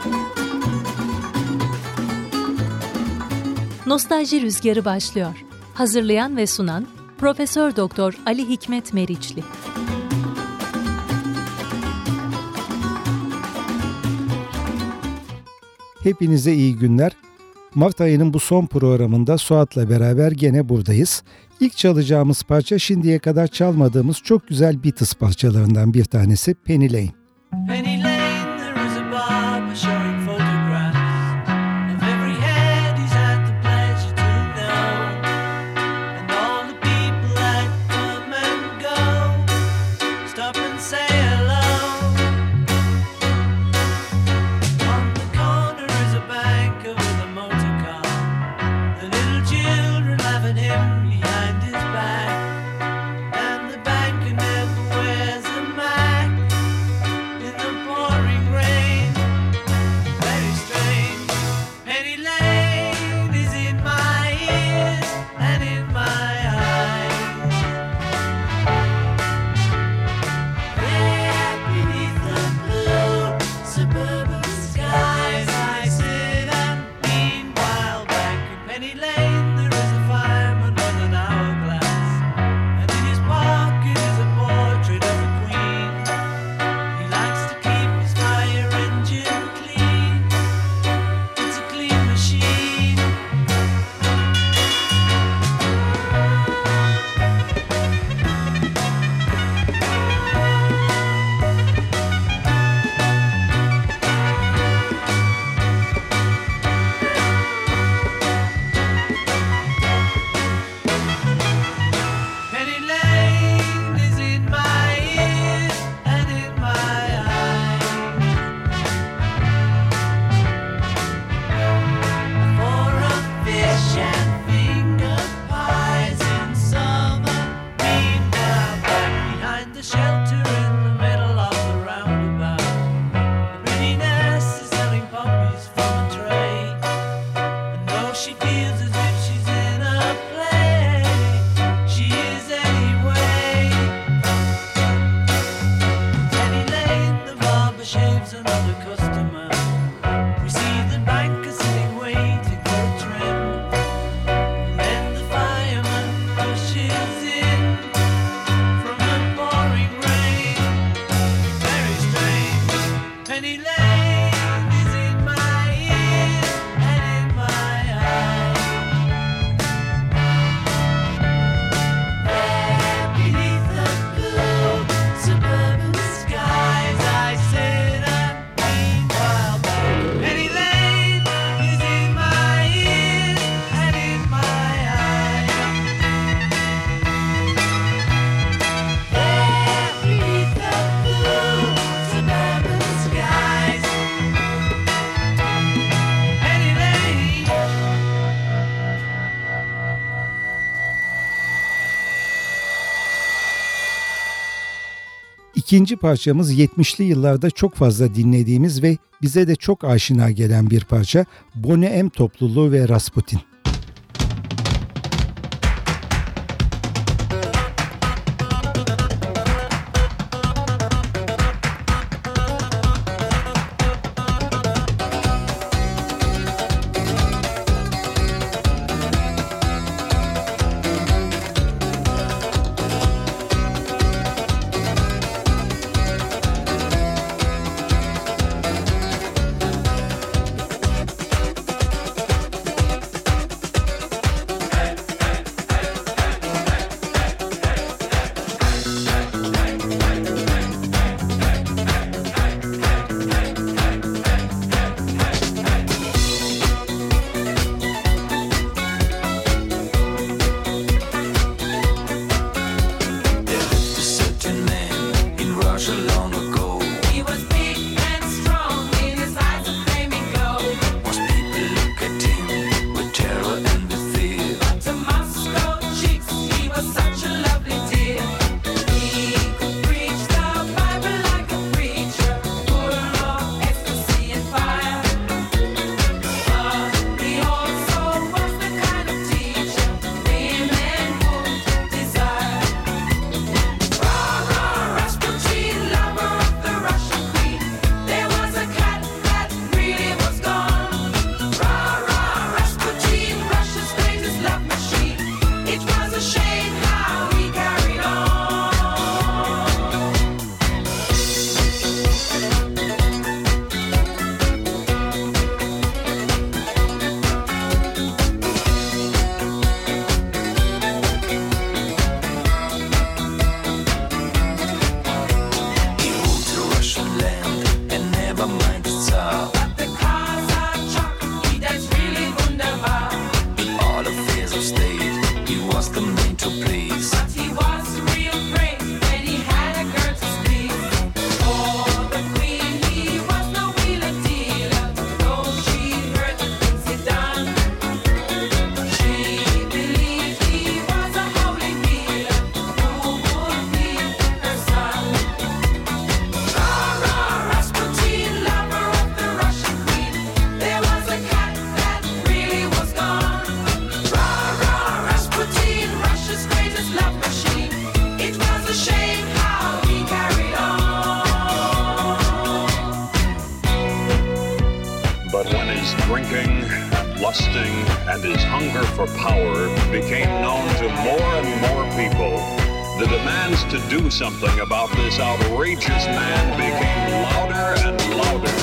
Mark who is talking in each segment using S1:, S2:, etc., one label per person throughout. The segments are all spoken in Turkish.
S1: Nostalji Rüzgarı başlıyor. Hazırlayan ve sunan Profesör Doktor Ali Hikmet Meriçli.
S2: Hepinize iyi günler. Mart ayının bu son programında Suat'la beraber gene buradayız. İlk çalacağımız parça şimdiye kadar çalmadığımız çok güzel Beatles parçalarından bir tanesi Penny Lane.
S3: Penny Lane, there is a barber showing photographs of every head he's had the pleasure to know, and all the people that come and go, stop and say hello. On the corner is a banker with a motor car, the little children laugh at him behind his back, and the banker never wears a mask in the pouring rain. Very strange. Penny Lane is in my ears and in my eyes. There beneath the blue suburban skies, I sit and meanwhile back in Penny Lane there is a fireman with an hourglass, and in his pocket is a portrait of a queen. He likes to keep his fire engine clean. It's a clean machine. Penny Lane is in my ears and in my eyes. For a fish and finger pies in summer. Meanwhile, back behind the shelter in the middle of the roundabout, the pretty nurse is selling poppies from a tray. And though she feels as if she's in a play, she is anyway. Penny Lane, the barber shaves another customer. We see the banker sitting waiting for a trim. And then the fireman rushes in from the pouring rain. Very strange. Penny Lane is in my ears and in my eyes. There beneath the blue suburban skies, I sit and meanwhile back. Penny Lane is in my ears and in my eyes. There beneath the blue suburban skies, Penny Lane.
S2: İkinci parçamız 70'li yıllarda çok fazla dinlediğimiz ve bize de çok aşina gelen bir parça. Boney M topluluğu ve Rasputin.
S4: But when his drinking, lusting, and his hunger for power became known to more and more people, the demands to do something about this outrageous man became louder and louder.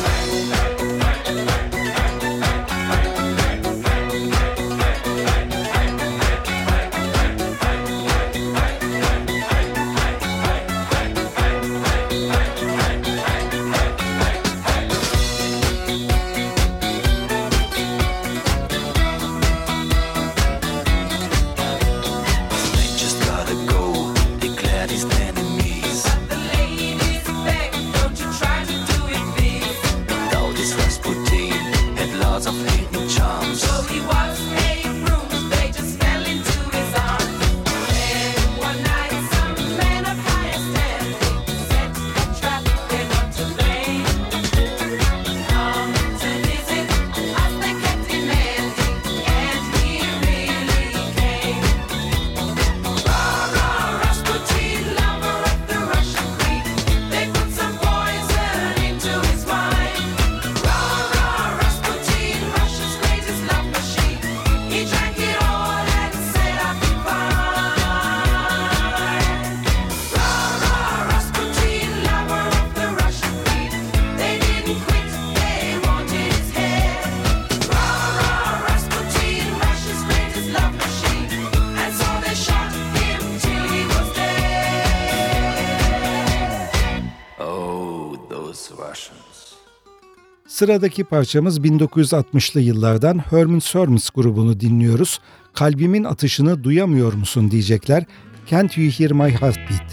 S2: Sıradaki parçamız 1960'lı yıllardan Herman's Hermits grubunu dinliyoruz. Kalbimin atışını duyamıyor musun diyecekler. Can't you hear my heartbeat?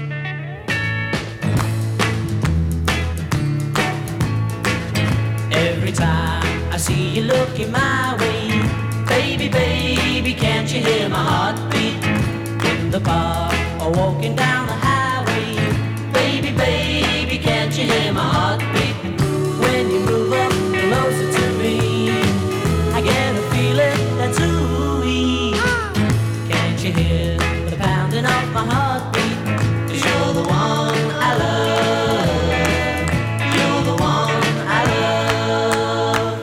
S3: Every time I see you looking my way, baby, baby, can't you hear my heartbeat? In the park or walking down the highway, baby, baby, can't you hear my heartbeat? When you move up closer to me, I get a feeling that's ooey. Can't you hear the pounding of my heartbeat? 'Cause you're the one I love. You're the one I love.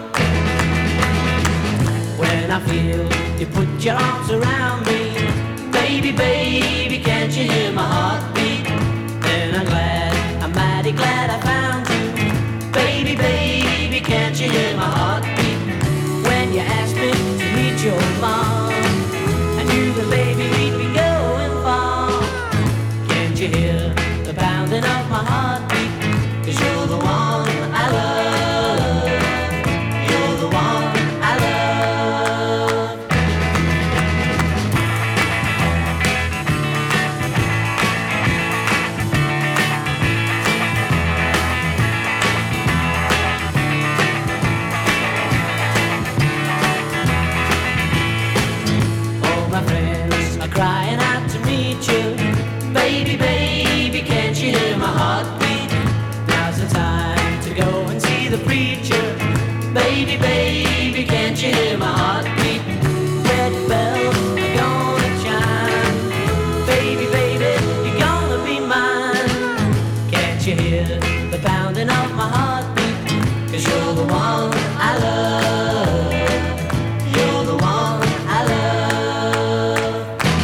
S3: When I feel you put your arms around me, baby, baby, can't you hear my heartbeat? Then I'm mighty glad I found you. Baby, baby, can't you hear my heartbeat? When you asked me to meet your mom, I knew that baby we'd be going far. Can't you hear the pounding of my heartbeat? 'Cause you're the one I love. You're the one I love. All my friends are crying out to meet you. Baby, baby, can't you hear my heartbeat? Now's the time to go and see the preacher. Baby, baby, can't you hear my heartbeat? Wedding bells are gonna chime. Baby, baby, you're gonna be mine. Can't you hear the pounding of my heartbeat? 'Cause you're the one I love. You're the one I love.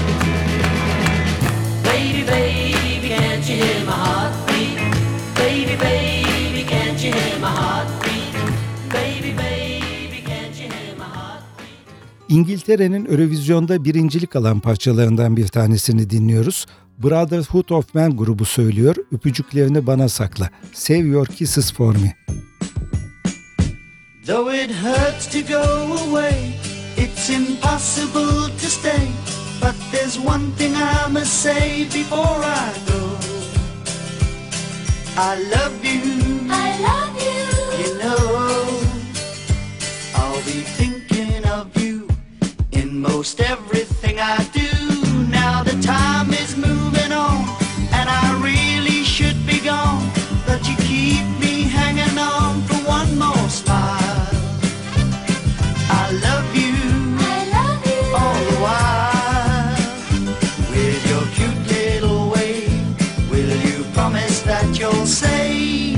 S3: Baby, baby, can't you hear my heartbeat? Baby, baby, can't you hear my heartbeat? Baby, baby, can't you hear my heartbeat?
S2: İngiltere'nin Eurovision'da birincilik alan parçalarından bir tanesini dinliyoruz. Brotherhood of Man grubu söylüyor. Öpücüklerini bana sakla. Save your kisses for me.
S5: Though it hurts to go away, it's impossible to stay. But there's one thing I must say before I go. I love you.
S6: I love you.
S5: You know, I'll be thinking of you in most everything I do. Now the time is moving on, and I really should be gone. But you keep me hanging on for one more smile. I love you.
S6: I love you.
S5: All the while, with your cute little way, will you promise that you'll say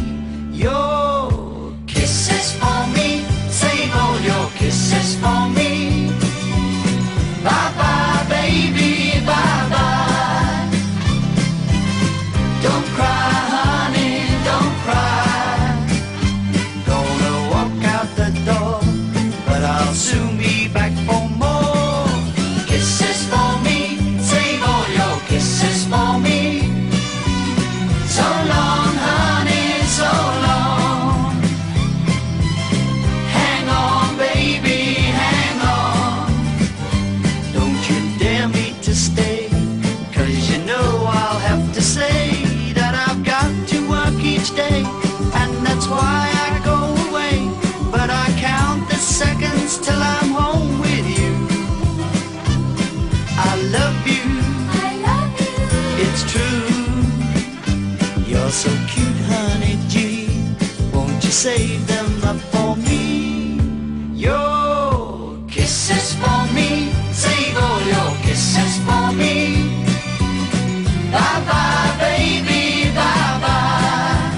S5: Your kisses for me, save all your kisses for me. Bye bye, baby, bye bye.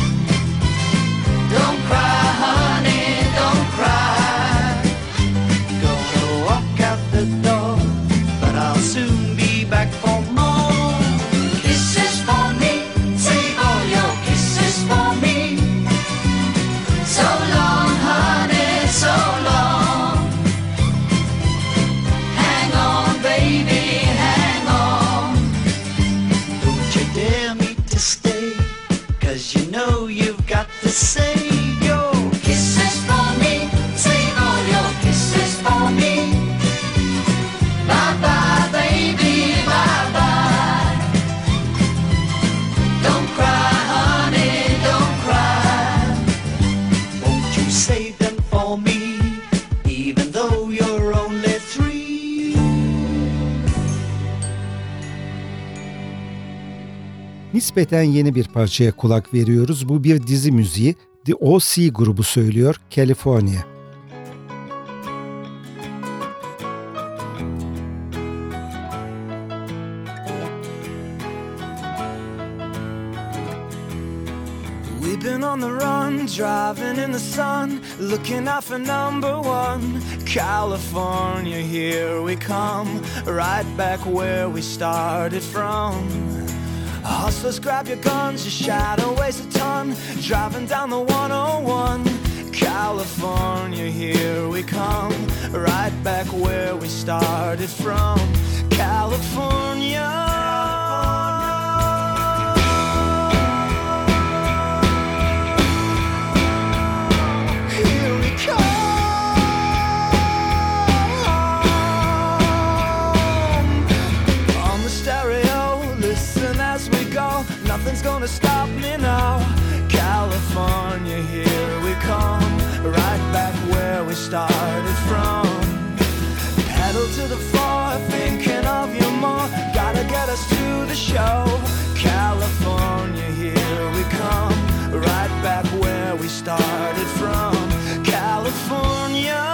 S5: Don't cry, honey, don't cry. Gonna walk out the door, but I'll soon be back for more. Kisses for me, save all your kisses for me. So long, honey, so long. Hang on, baby, hang on. Don't you dare me to stay, 'cause you know you've got to save your kisses for me. Save all your kisses for me. Bye bye, baby, bye bye. Don't cry, honey, don't cry. Won't you save them for me, even though you're only 3?
S2: Nispeten yeni bir parçaya kulak veriyoruz. Bu bir dizi müziği. The O.C. grubu söylüyor, California.
S7: We've been on the run, driving in the sun, looking out for number one. California, here we come, right back where we started from. Hustlers, grab your guns, your shadow weighs a ton, driving down the 101. California, here we come, right back where we started from. California. Nothing's gonna stop me now. California, here we come, right back where we started from. Pedal to the floor, thinking of you more. Gotta get us to the show. California, here we come, right back where we started from. California.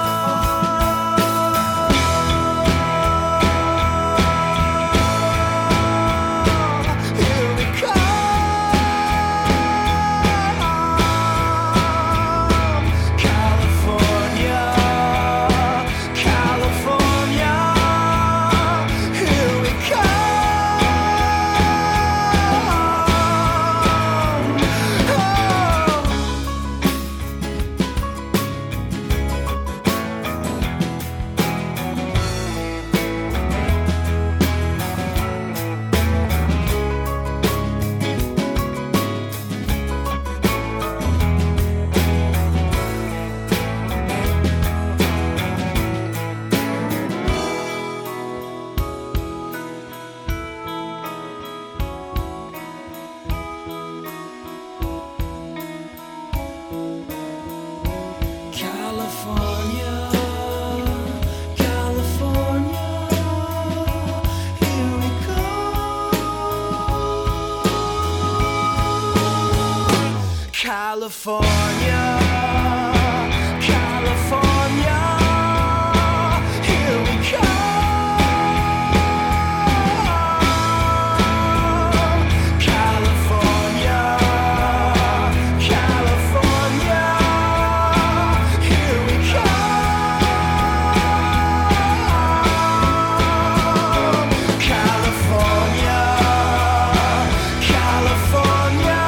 S7: California, California, here we come. California, California, here we come. California, California.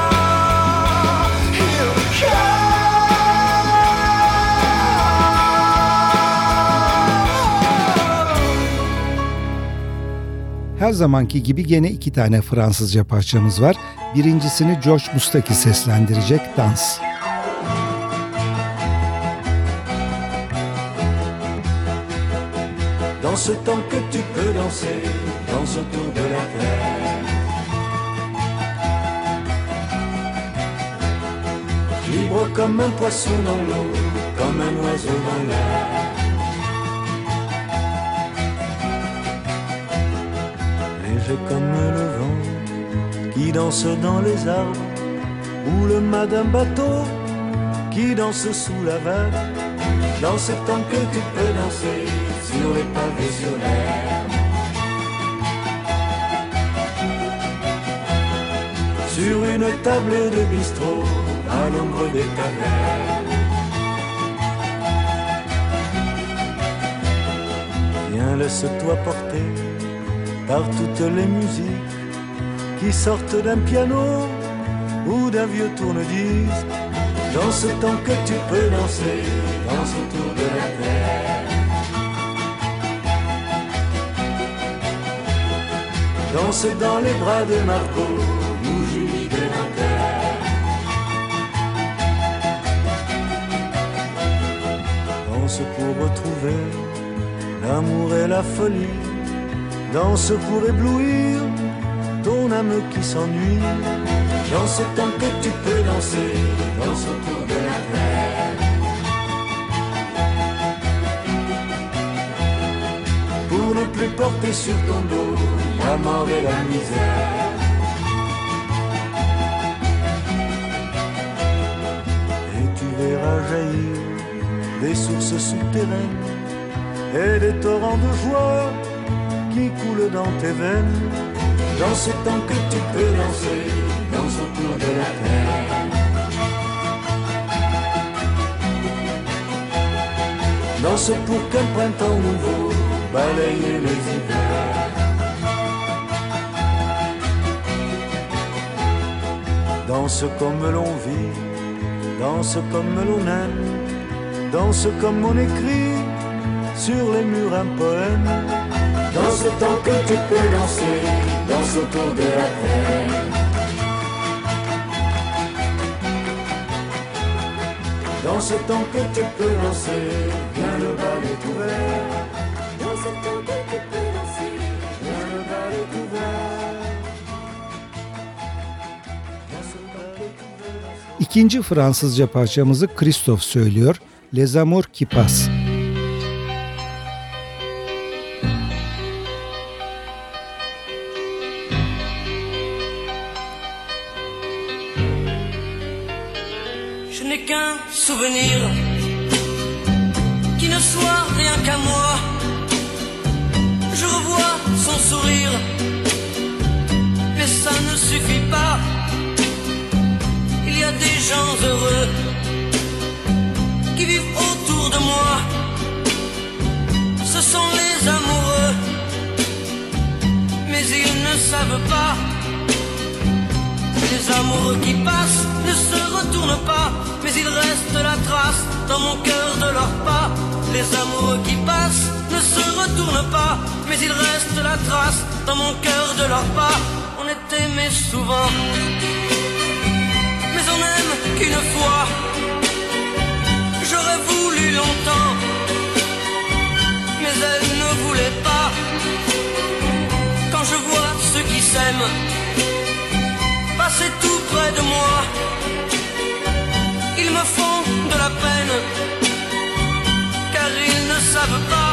S2: Her zamanki gibi gene 2 tane Fransızca parçamız var. Birincisini George Mustaki seslendirecek, Dans.
S8: Dans ce temps que tu peux danser, danse autour de la terre. Libre comme un poisson dans l'eau, comme un oiseau dans l'air. Léger comme le vent qui danse dans les arbres, ou le mât d'un bateau qui danse sous la vague. dans ce temps que tu peux danser sur les pavés, sur l'herbe, sur une table de bistrot à l'ombre des tavernes. Viens, laisse-toi porter par toutes les musiques qui sortent d'un piano ou d'un vieux tourne-disque, dans ce temps que tu peux danser, danse autour de la terre. Danse dans les bras de Margot ou Julie de Nanterre. Danse pour retrouver l'amour et la folie, danse pour éblouir ton âme qui s'ennuie, dans ce temps que tu peux danser, danse autour de la terre. Pour ne plus porter sur ton dos la mort et la misère. Et tu verras jaillir des sources souterraines et des torrents de joie qui coulent dans tes veines, dans ce temps que tu peux danser, danse autour de la terre. Danse pour qu'un printemps nouveau balaye les hivers. Danse comme l'on vit, danse comme l'on aime, danse comme on écrit sur les murs un poème. Dans ce temps que tu peux danser, danse autour de la terre. Dans ce temps que tu peux danser, viens le bal est ouvert. Dans ce temps que tu peux danser, viens le bal est ouvert. Dans ce temps que tu peux danser.
S2: İkinci Fransızca parçamızı Christophe söylüyor. Les Amours qui passent.
S9: Je n'ai qu'un souvenir qui ne soit rien qu'à moi. Je revois son sourire, mais ça ne suffit pas. Il y a des gens heureux qui vivent autour de moi. Ce sont les amoureux, mais ils ne savent pas. Les amoureux qui passent ne se retournent pas, mais il reste la trace dans mon cœur de leurs pas. Les amoureux qui passent ne se retournent pas, mais il reste la trace dans mon cœur de leurs pas. On est aimé souvent, mais on n'aime qu'une fois. J'aurais voulu longtemps, mais elle ne voulait pas. Quand je vois ceux qui s'aiment passer tout près de moi, ils me font de la peine, car ils ne savent pas.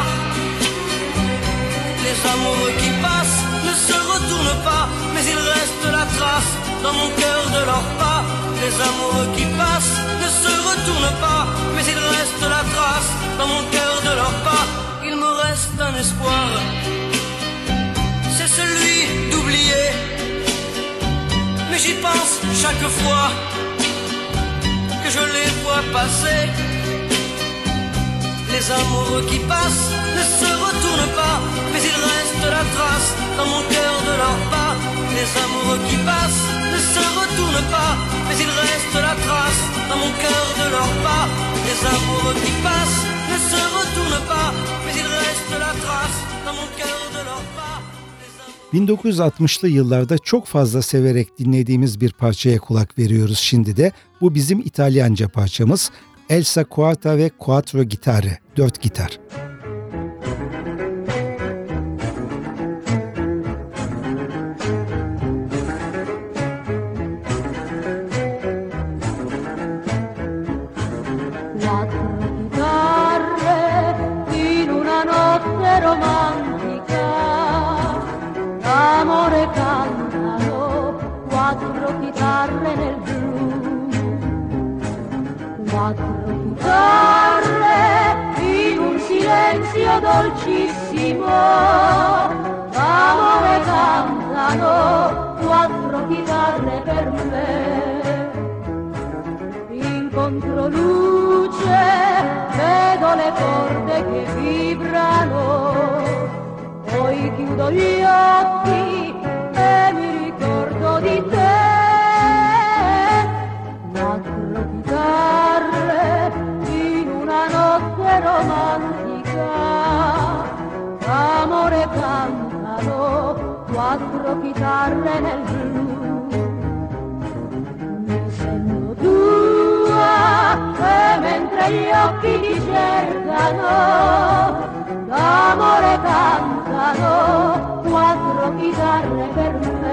S9: Les amoureux qui passent ne se retournent pas, mais il reste la trace dans mon cœur de leurs pas. Les amoureux qui passent ne se retournent pas, mais il reste la trace dans mon cœur de leurs pas. Il me reste un espoir, c'est celui d'oublier. Mais j'y pense chaque fois que je les vois passer. Les amoureux qui passent ne se retournent pas, mais il reste la trace dans mon cœur de leurs pas. Les amoureux qui passent ne se retournent pas, mais il reste la trace dans mon cœur de leurs pas. Les amoureux qui passent ne se retournent pas, mais il reste la trace dans mon cœur de leurs pas.
S2: 1960'lı yıllarda çok fazla severek dinlediğimiz bir parçaya kulak veriyoruz şimdi de. Bu bizim İtalyanca parçamız Elsa Quarta ve Quattro Gitarre, 4 gitar.
S6: Amore cantano, quattro chitarre nel blu, quattro chitarre silenzio dolcissimo, d'amore cantano quattro chitarre per me. In controluce vedo le corde che vibrano, poi chiudo gli occhi e mi ricordo di te. Quattro chitarre in una notte romantica, d'amore cantano quattro chitarre nel blu. Mi sento tua e mentre gli occhi ti cercano, d'amore cantano quattro chitarre per me.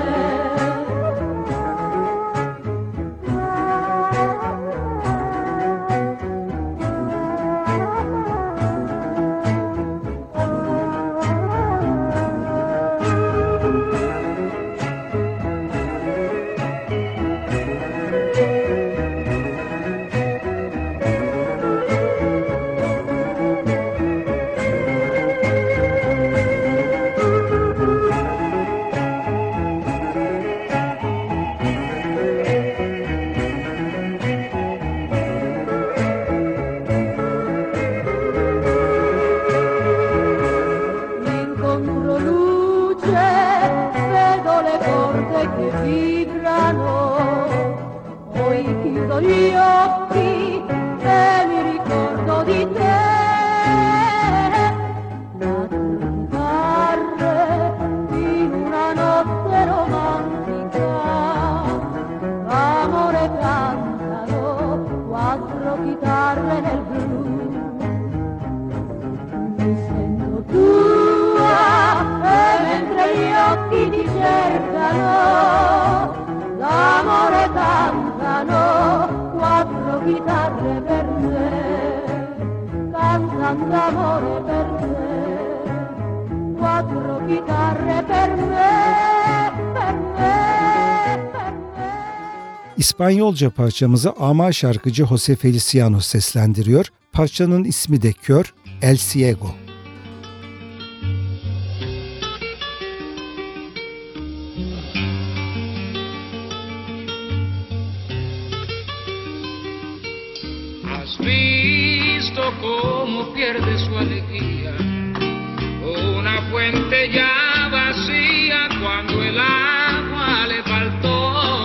S2: İspanyolca parçamızı ama şarkıcı José Feliciano seslendiriyor. Parçanın ismi de Kör, El Ciego.
S10: Has visto cómo pierde su alegría una fuente ya vacía cuando el agua le faltó.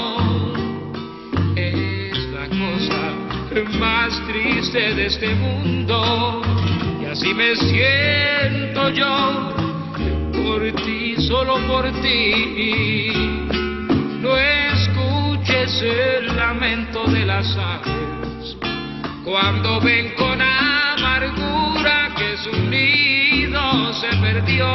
S10: Más triste de este mundo y así me siento yo por ti, solo por ti. No escuches el lamento de las aves cuando ven con amargura que su nido se perdió.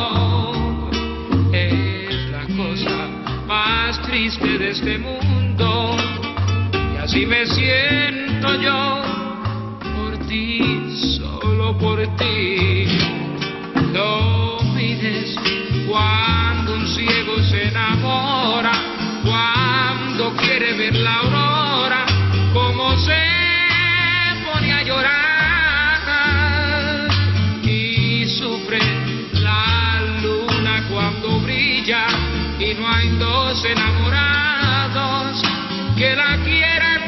S10: Es la cosa más triste de este mundo y así me siento yo por ti, solo por ti. No mires cuando un ciego se enamora, cuando quiere ver la aurora, como se pone a llorar y sufre la luna cuando brilla y no hay dos enamorados que la quieran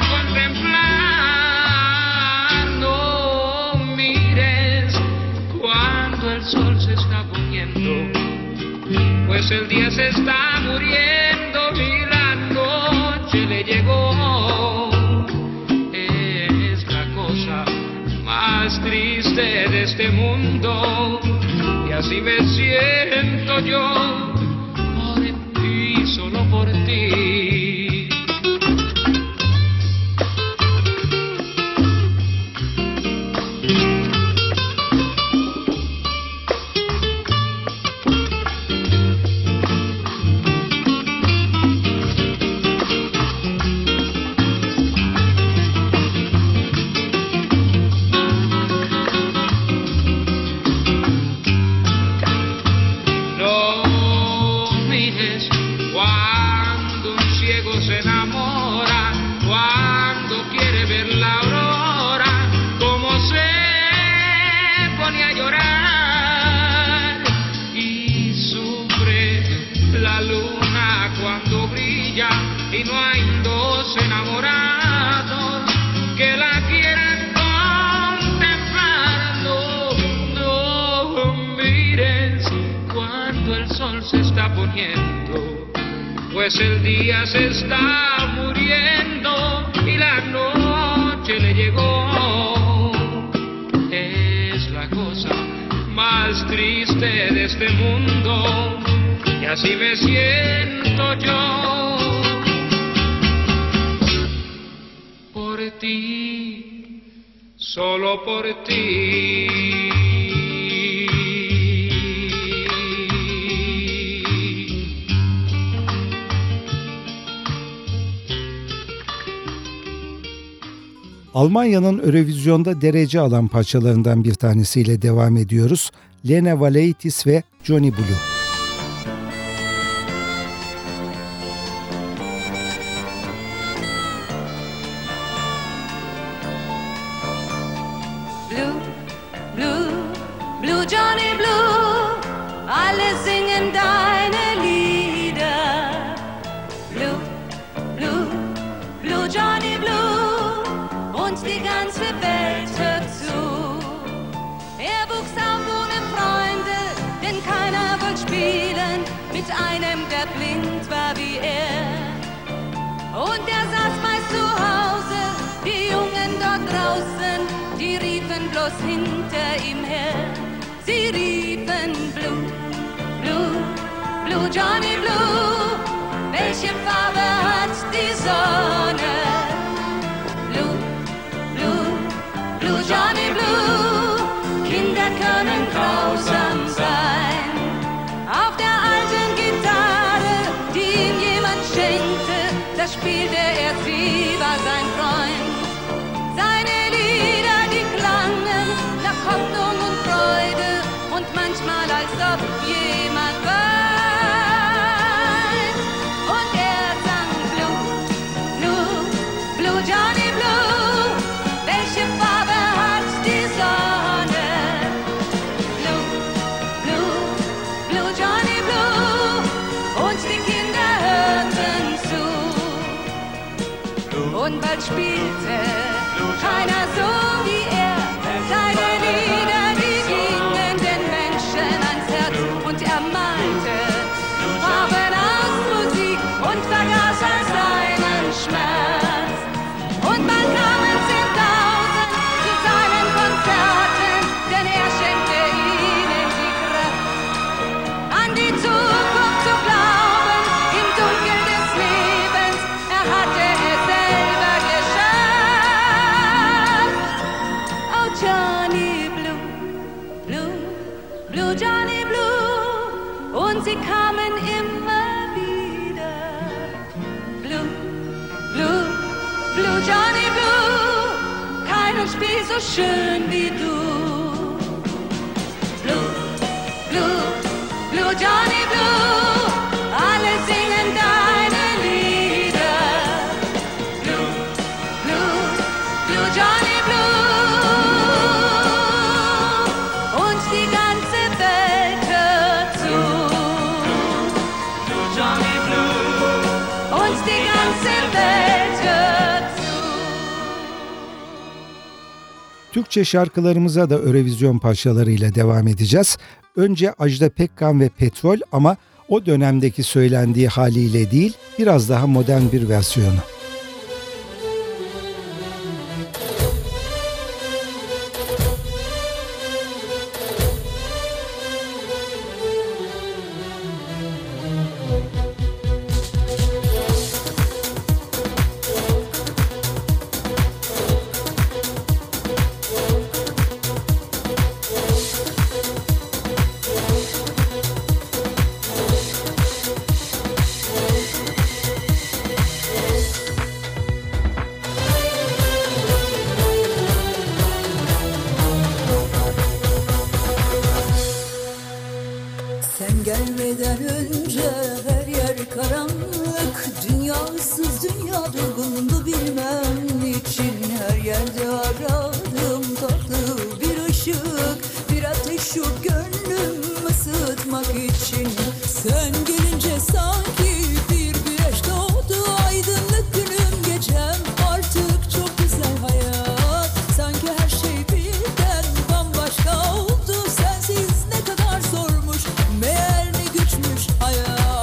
S10: contemplar. No mires cuando el sol se está poniendo, pues el día se está muriendo y la noche le llegó. Es la cosa más triste de este mundo y así me siento yo por ti, solo por ti. Se poniendo, pues el día se está muriendo y la noche le llegó. Es la cosa más triste de este mundo y así me siento yo. Por ti, solo por ti.
S2: Almanya'nın Eurovision'da derece alan parçalarından bir tanesiyle devam ediyoruz. Lena Valaitis ve Johnny Blue.
S6: Blue, blue, blue Johnny Blue, alle singen deine Lieder. Blue, blue, blue Johnny Blue, und die ganze Welt hört zu. Er wuchs auf ohne Freunde, denn keiner wollte spielen mit einem, der blind war wie er. Und er saß meist zu Hause, die Jungen dort draußen, die riefen bloß hinter ihm her. Sie riefen Blue, Blue, Blue Johnny Blue, welche Farbe hat die Sonne? Blue, Blue, Blue Johnny Blue, Kinder können grausam sein. Auf der alten Gitarre, die ihm jemand schenkte, da spielte er, sie war sein Freund. Seine Lieder, die klangen nach Hoffnung und Freude und manchmal als ob jemand weint. Und er sang Blue, Blue, Blue Johnny Blue, welche Farbe hat die Sonne? Blue, Blue, Blue Johnny Blue, und die Kinder hörten zu. Und bald spielte keiner so wie er. Seine Lieder, die gingen den Menschen ans Herz. Und er malte Farben aus Musik und vergaß all seinen Schmerz. Und man kamen 10.000 zu seinen Konzerten, denn er schenkte ihnen die Kraft, an die Zukunft zu glauben, im Dunkel des Lebens. Er hatte es selber geschafft. Oh Johnny Blue, Blue, Blue Johnny Blue, und sie kamen immer wieder. Blue, Blue, Blue Johnny Blue, keiner spielt so schön wie du. Blue, Blue, Blue Johnny Blue, alle singen deine Lieder. Blue, Blue, Blue Johnny Blue, und die ganze Welt hört zu. Blue Johnny Blue, und die ganze Welt hört zu.
S2: Türkçe şarkılarımıza da Eurovision parçalarıyla devam edeceğiz. Önce Ajda Pekkan ve Petrol, ama o dönemdeki söylendiği haliyle değil, biraz daha modern bir versiyonu.
S11: Sen gelmeden önce her yer karanlık, dünya ıssız, dünya durgundu, bilmem niçin. Her yerde aradım tatlı bir ışık, bir ateş yok gönlüm ısıtmak için. Sen gelince sanki bir güneş doğdu, aydınlık günüm gecem, artık çok güzel hayat. Sanki her şey birden bambaşka oldu, sensiz ne kadar zormuş, meğer ne güçmüş hayat.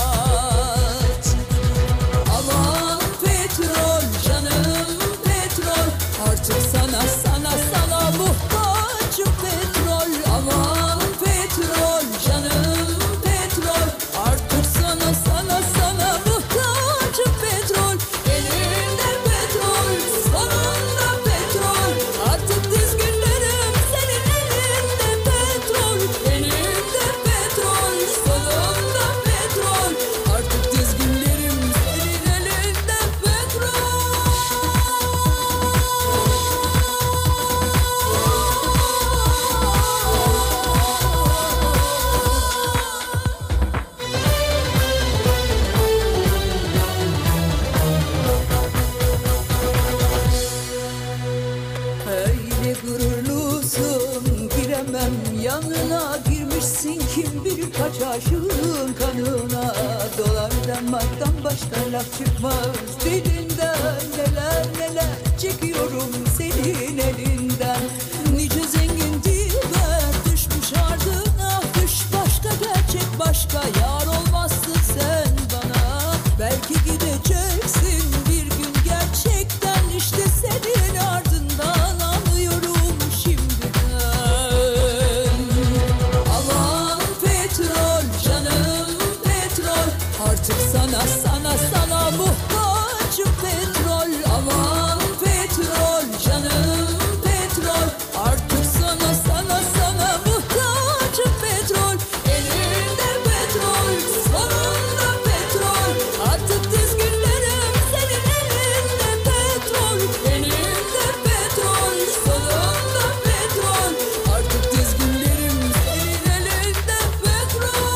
S11: musun? Giremem yanına, girmişsin kim bilir kaç aşığın kanına. Dolar damaktan başka laf çıkmaz dilinden. Neler neler çekiyorum senin elinden. Nice zengin dilber düşmüş ardına. Düş başka, gerçek başka, yar olmazsın sen bana. Belki gideceksin bir gün gerçekten, işte senin ardından anlıyorum şimdiden. Aman petrol canım petrol, artık sana muhtacım petrol. Aman petrol canım petrol, artık sana muhtacım petrol. Elinde petrol, sonunda petrol, artık dizginlerim senin elinde petrol. Elinde petrol, sonunda petrol, artık dizginlerim senin elinde petrol.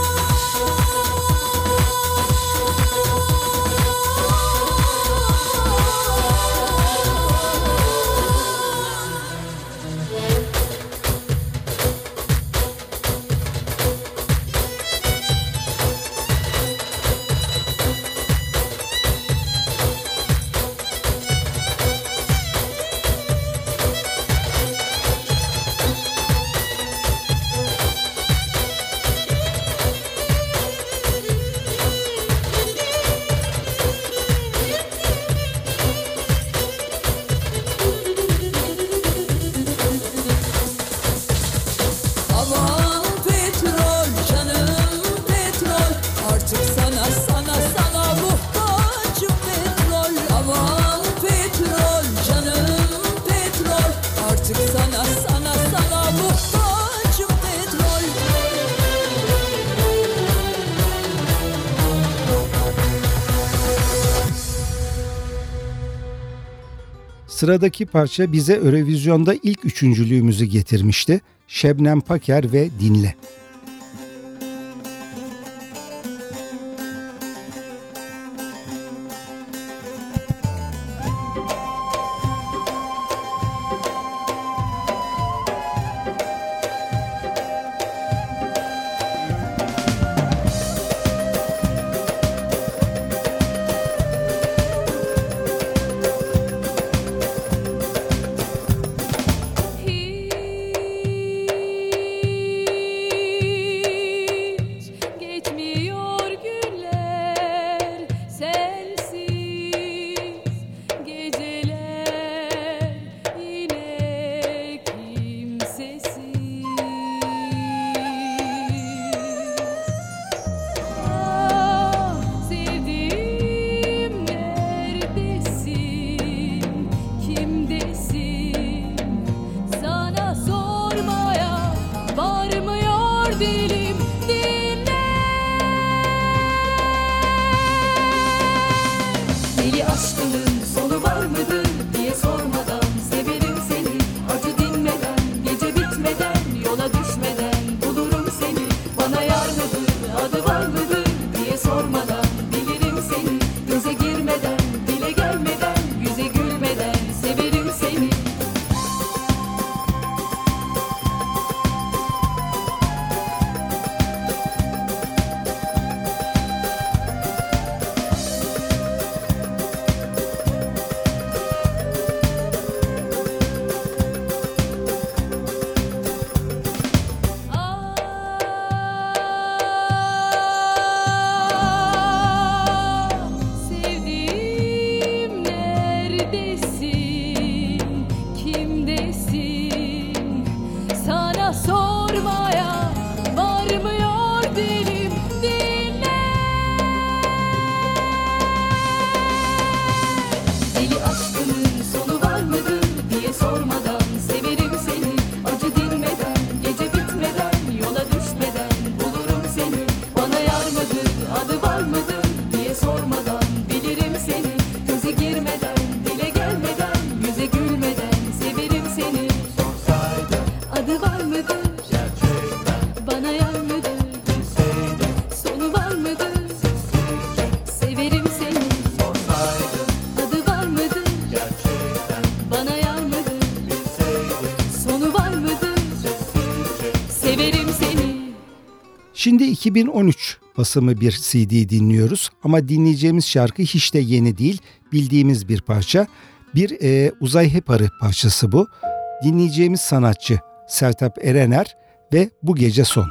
S11: Aman petrol canım petrol, artık sana muhtacım petrol. Aman petrol canım petrol, artık sana muhtacım petrol.
S2: Sıradaki parça bize Eurovision'da ilk üçüncülüğümüzü getirmişti. Şebnem Paker ve Dinle.
S11: Sonu var mıdır? severim seni.
S2: Şimdi 2013 basımı bir CD dinliyoruz ama dinleyeceğimiz şarkı hiç de yeni değil, bildiğimiz bir parça. Bir Uzay Heparı parçası bu. Dinleyeceğimiz sanatçı Sertab Erener ve Bu Gece Son.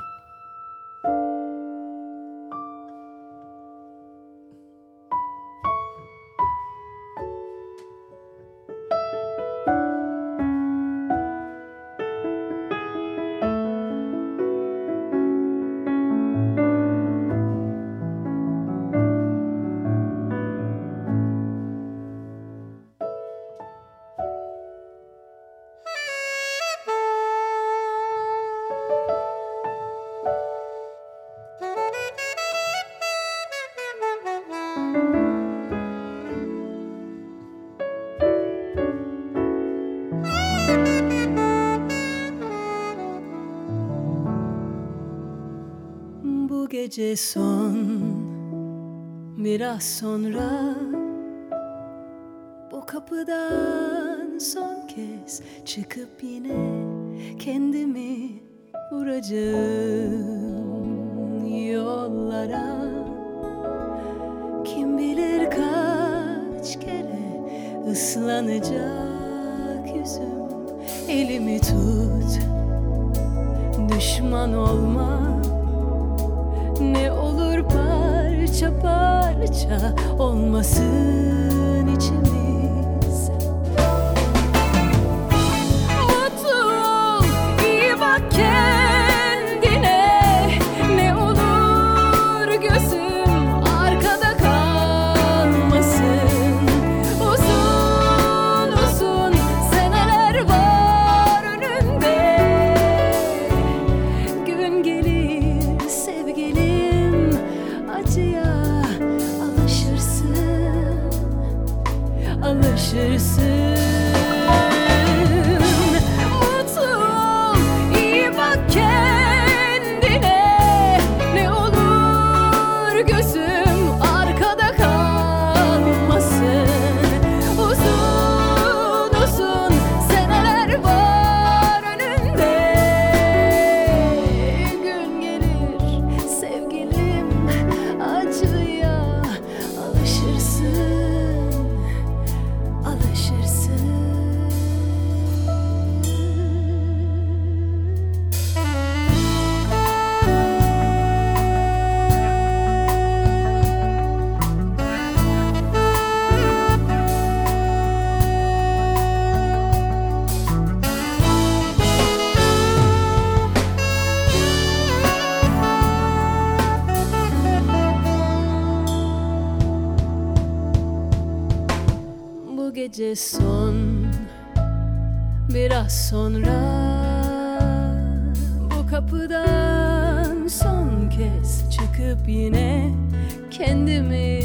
S12: Gece son, biraz sonra bu kapıdan son kez çıkıp yine kendimi vuracağım yollara. Kim bilir kaç kere ıslanacak yüzüm. Elimi tut, düşman olma. Ne olur parça parça olmasın içimiz. Mutlu ol, iyi bak kendine. Ne olur gözüm arkada kalmasın. Uzun uzun seneler var önünde. Gün gelir sevgilim, acıya alışırsın. Mutlu ol, iyi bak kendine. Ne olur gözüm arkada kalmasın. Uzun uzun seneler var önünde. Gün gelir sevgilim, acıya alışırsın. Bu gece son, biraz sonra bu kapıdan son kez çıkıp yine kendimi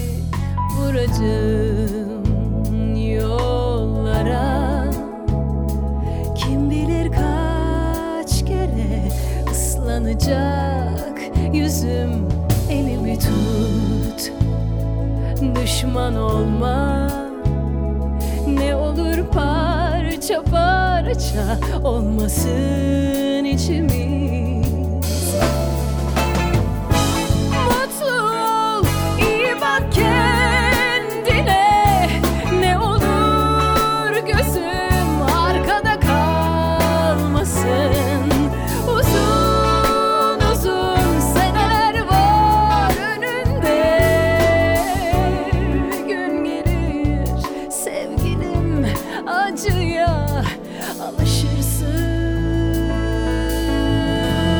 S12: vuracağım yollara. Kim bilir kaç kere ıslanacak yüzüm. Elimi tut, düşman olma. Ne olur parça parça olmasın içimiz. Mutlu ol, iyi bak kendine. Ne olur gözüm arkada kalmasın. Uzun uzun seneler var önünde. Gün gelir sevgilim, acıya alışırsın.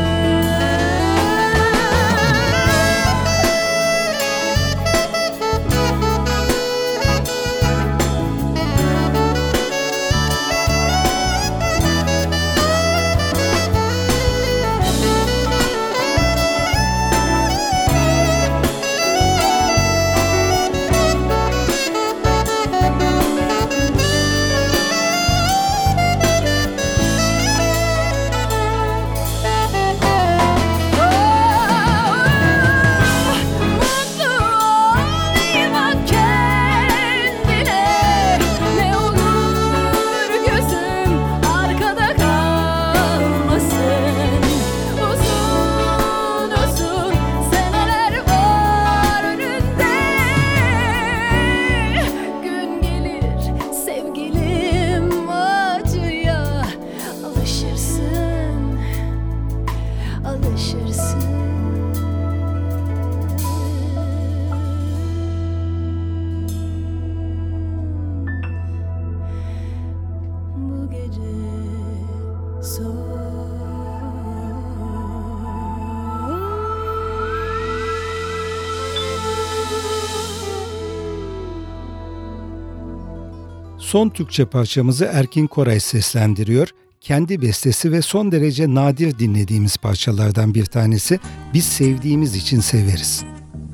S2: son Türkçe parçamızı Erkin Koray seslendiriyor. Kendi bestesi ve son derece nadir dinlediğimiz parçalardan bir tanesi Biz Sevdiğimiz İçin Severiz.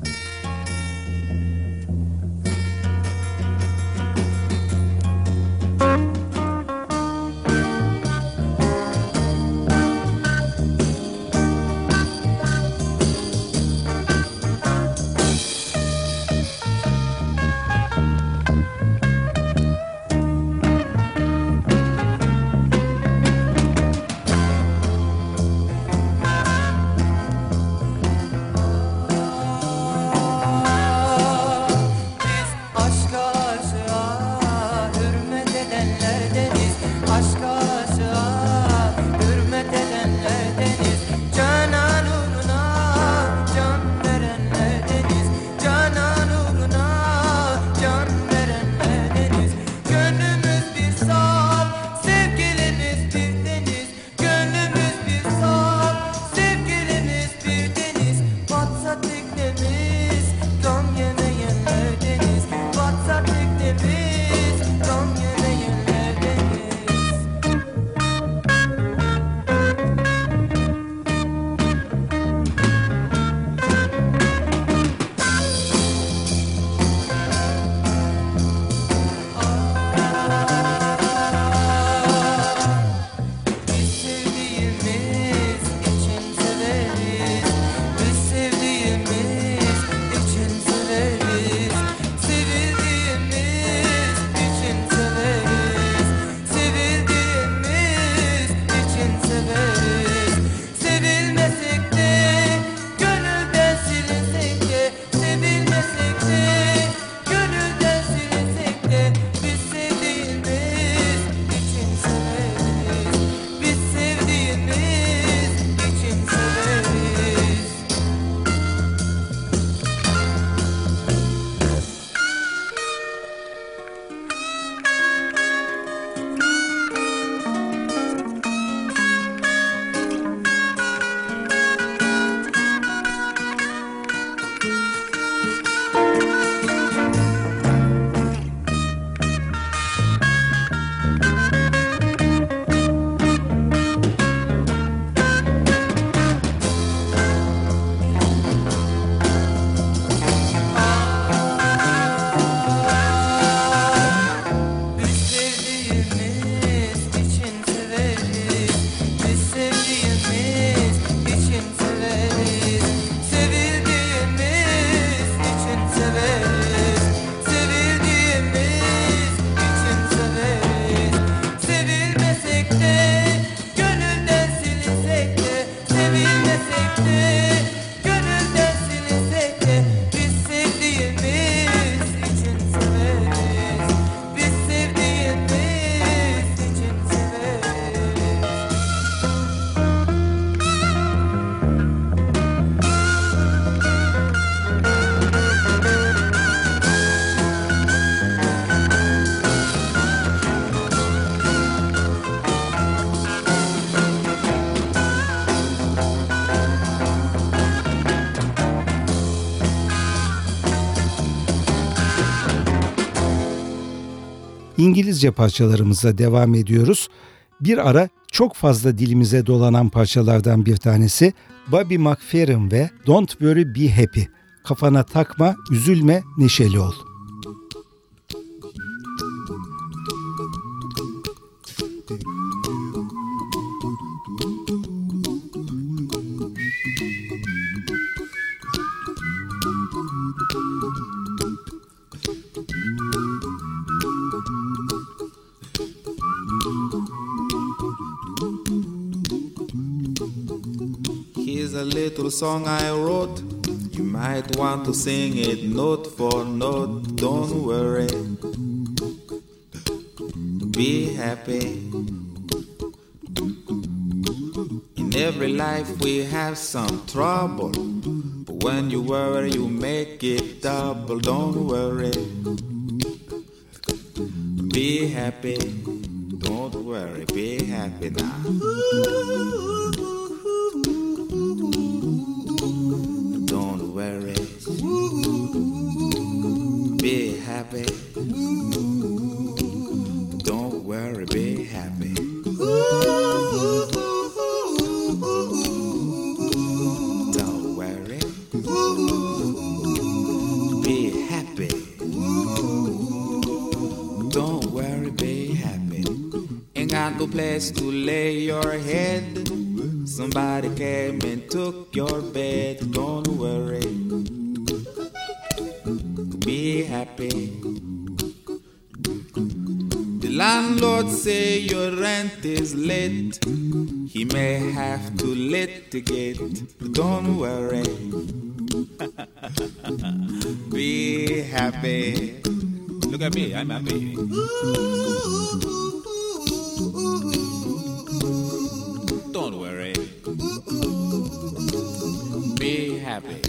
S2: İngilizce parçalarımıza devam ediyoruz. Bir ara çok fazla dilimize dolanan parçalardan bir tanesi Bobby McFerrin ve Don't Worry Be Happy. Kafana takma, üzülme, neşeli ol.
S13: Here's a little song I wrote. You might want to sing it note for note. Don't worry, be happy. In every life we have some trouble, but when you worry you make it double. Don't worry, be happy. Don't worry, be happy now. Don't worry, be happy. place to lay your head. Somebody came and took your bed. Don't worry, be happy. The landlord say your rent is late. He may have to litigate. Don't worry, be happy. Look at me, I'm happy. Don't worry, be happy.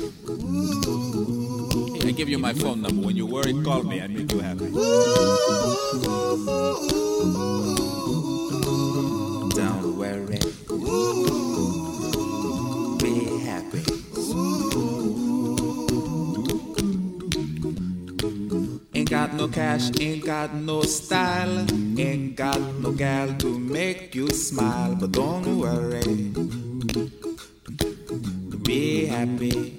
S13: I give you my phone number. When you worry, call me. I make you happy. Don't worry, be happy. Ain't got no cash, ain't got no style, ain't got no gal to make you smile. But don't worry, be happy.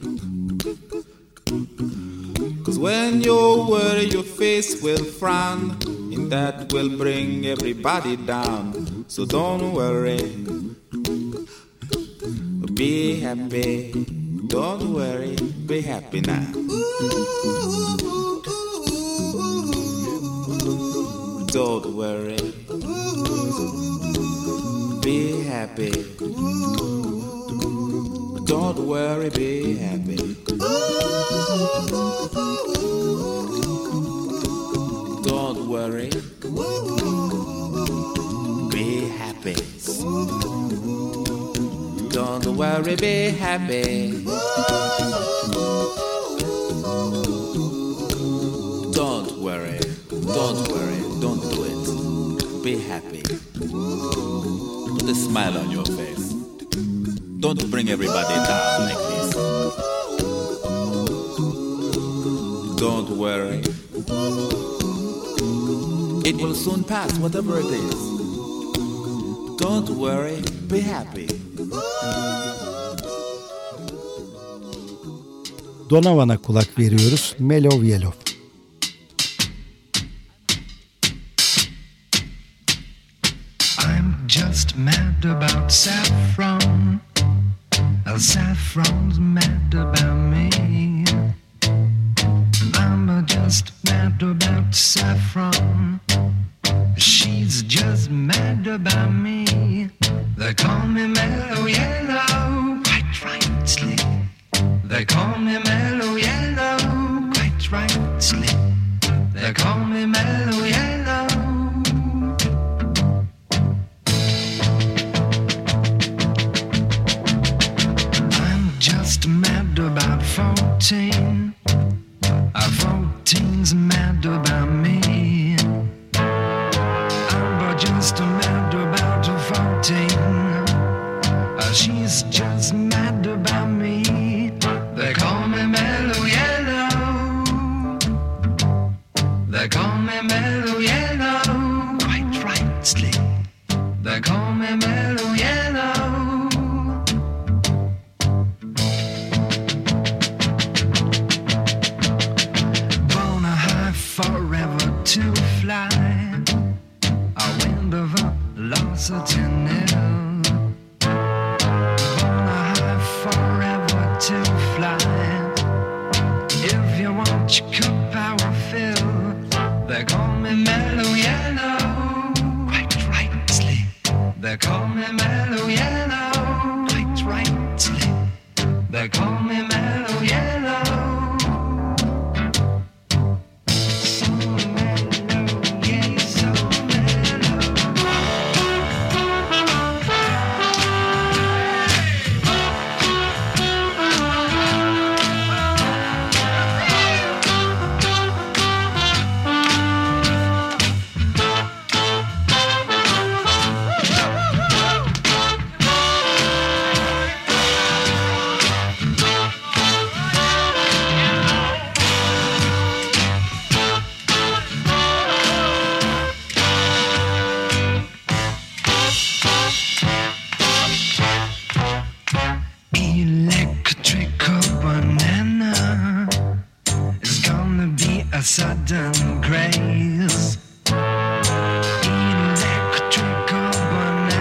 S13: Cause when you worry, your face will frown, and that will bring everybody down. So don't worry, be happy. Don't worry, be happy now. Don't worry, be happy. Don't worry, be happy. Don't worry, be happy. Don't worry, be happy. Don't worry, don't do it. Be happy. Put a smile on your face. Don't bring everybody down like this. Don't worry. It will soon pass, whatever it is. Don't worry, be happy.
S2: Donovan'a kulak veriyoruz. Mellow Yellow.
S14: I'm just mad about saffron. Saffron's mad about me. I'm just mad about saffron. She's just mad about me. They call me Mellow Yellow, quite rightly. They call me Mellow Yellow, quite rightly. They call me Mellow Yellow. Mad about 14. 14's mad about me. I'm just mad about 14. She's just mad about me. They call me Mellow Yellow. They call me Mellow Yellow, quite rightly. They call me Mellow Yellow. Forever to fly, a wind of velocity-nil. Born high forever to fly. If you want your cup power fill, they call me Mellow Yellow, quite rightly. They call me Mellow Yellow, quite rightly. They call me Mellow Yellow. Sudden grace, electrical banana.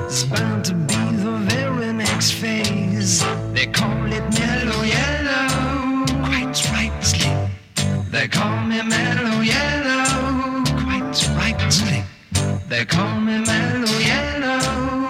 S14: It's bound to be the very next phase. They call it mellow yellow, quite rightly. They call me mellow yellow, quite rightly. They call me mellow yellow.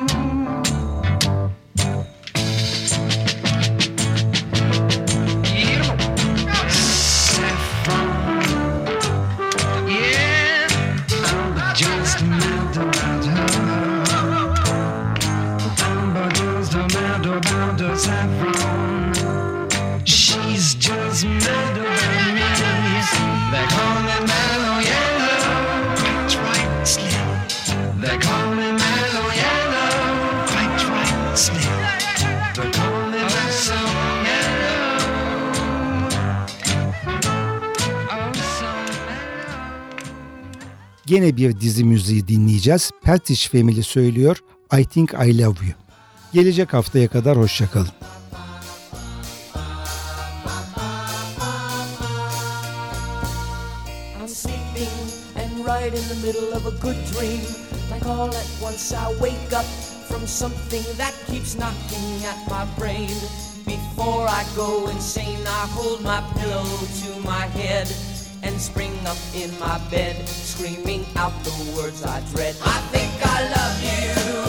S14: Saffron, she's just mad about me. They call me mellow yellow, quite rightly. They call me mellow yellow, quite rightly. They call me mellow yellow. Oh, so mellow.
S2: Gene bir dizi müziği dinleyeceğiz. Peltish Family söylüyor I Think I Love You. Gelecek haftaya kadar hoşça kalın.
S15: I'm sleeping and right in the middle of a good dream. Like all at once I wake up from something that keeps knocking at my brain. Before I go insane, I hold my pillow to my head and spring up in my bed, screaming out the words I dread. I think I love you.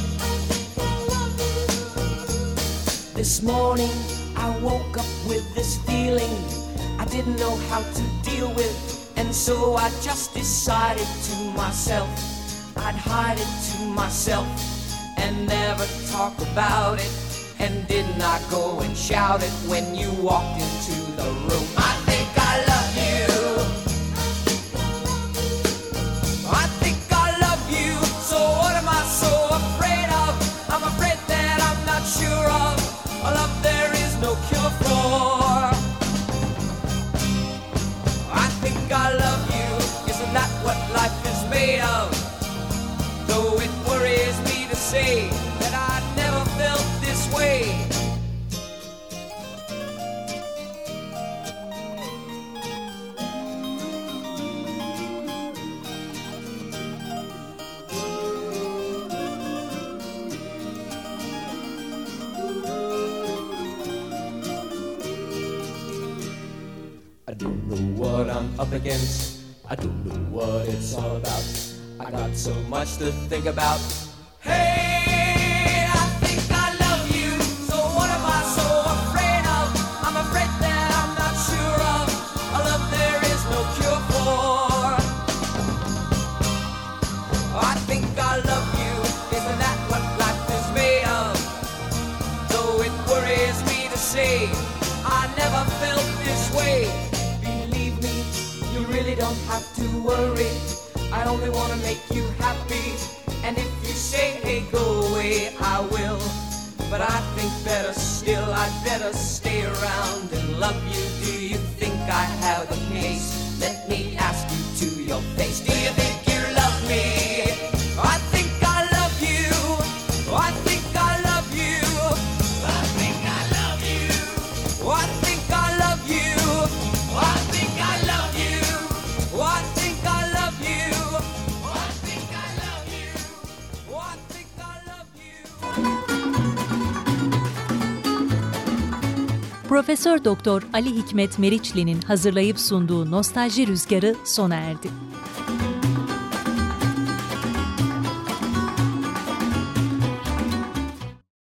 S15: This morning I woke up with this feeling I didn't know how to deal with, and so I just decided to myself I'd hide it to myself and never talk about it. And did not go and shout it when you walked into the room. I think I love you. I think I love you. So what am I so afraid of? I'm afraid that I'm not sure of a love there is no cure for. I think I love you. Isn't that what life is made of? Though it worries me to say that I never felt this way. I don't know what I'm up against. I don't know what it's all about. I got so much to think about. Hey, I think I love you. So what am I so afraid of? I'm afraid that I'm not sure of a love there is no cure for. I think I love you. Isn't that what life is made of? Though it worries me to say I never felt this way. Believe me, you really don't have to worry. I only want to make you happy. And if you say, hey, go away, I will. But I think better still, I'd better stay around and love you. Do you think I have a case? Let me ask you to your face. Do you think you love me? I think I love you. I think I love you. I think I love you. I think I love you. I think I love you. I think I love you. I think I love you. I think I love you.
S1: Profesör Doktor Ali Hikmet Meriçli'nin hazırlayıp sunduğu Nostalji Rüzgarı sona erdi.